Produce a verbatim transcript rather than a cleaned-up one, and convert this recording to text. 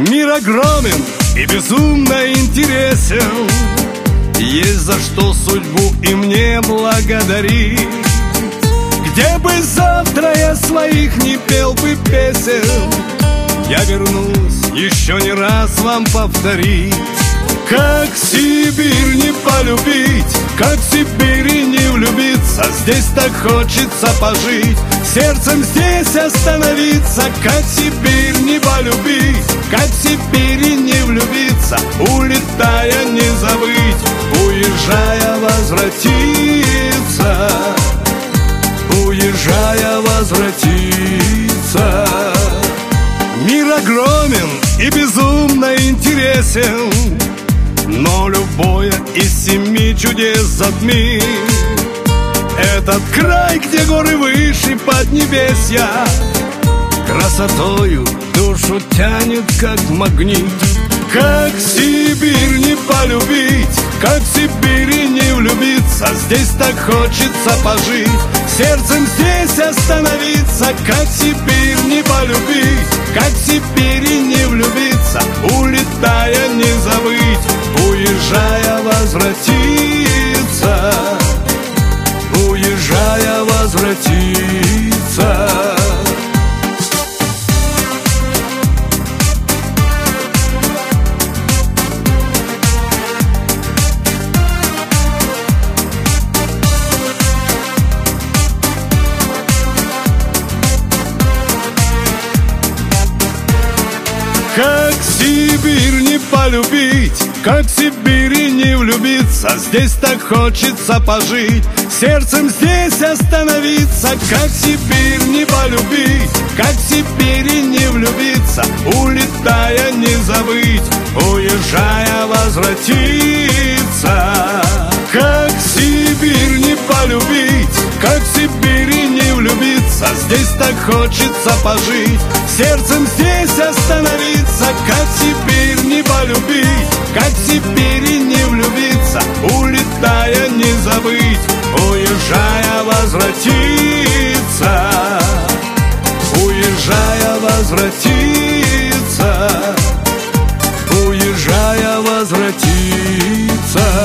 Мир огромен и безумно интересен, есть за что судьбу и мне благодарить. Где бы завтра я своих не пел бы песен, я вернусь еще не раз вам повторить. Как Сибирь не полюбить, как в Сибири не влюбиться, здесь так хочется пожить, сердцем здесь остановиться. Как Сибирь не полюбить, как в Сибири не влюбиться, улетая не забыть, уезжая возвратиться, уезжая возвратиться. Мир огромен и безумно интересен, но любое из семи чудес затмит этот край, где горы выше поднебесья, красотою душу тянет, как магнит. Как Сибирь не полюбить, как в Сибири не влюбиться, здесь так хочется пожить, сердцем здесь остановиться. Как Сибирь не полюбить, как в Сибири не влюбиться, улетая не забыть, уезжая возвратиться, уезжая возвратиться. Как Сибирь не полюбить, как в Сибири не влюбиться, здесь так хочется пожить, сердцем здесь остановиться. Как Сибирь не полюбить, как в Сибири не влюбиться, улетая не забыть, уезжая возвратиться. Как Сибирь не полюбить, как в Сибири не влюбиться, здесь так хочется пожить, сердцем здесь остановиться. Как Сибирь не полюбить, как в Сибири не влюбиться, улетая не забыть, уезжая возвратиться, уезжая возвратиться, уезжая возвратиться.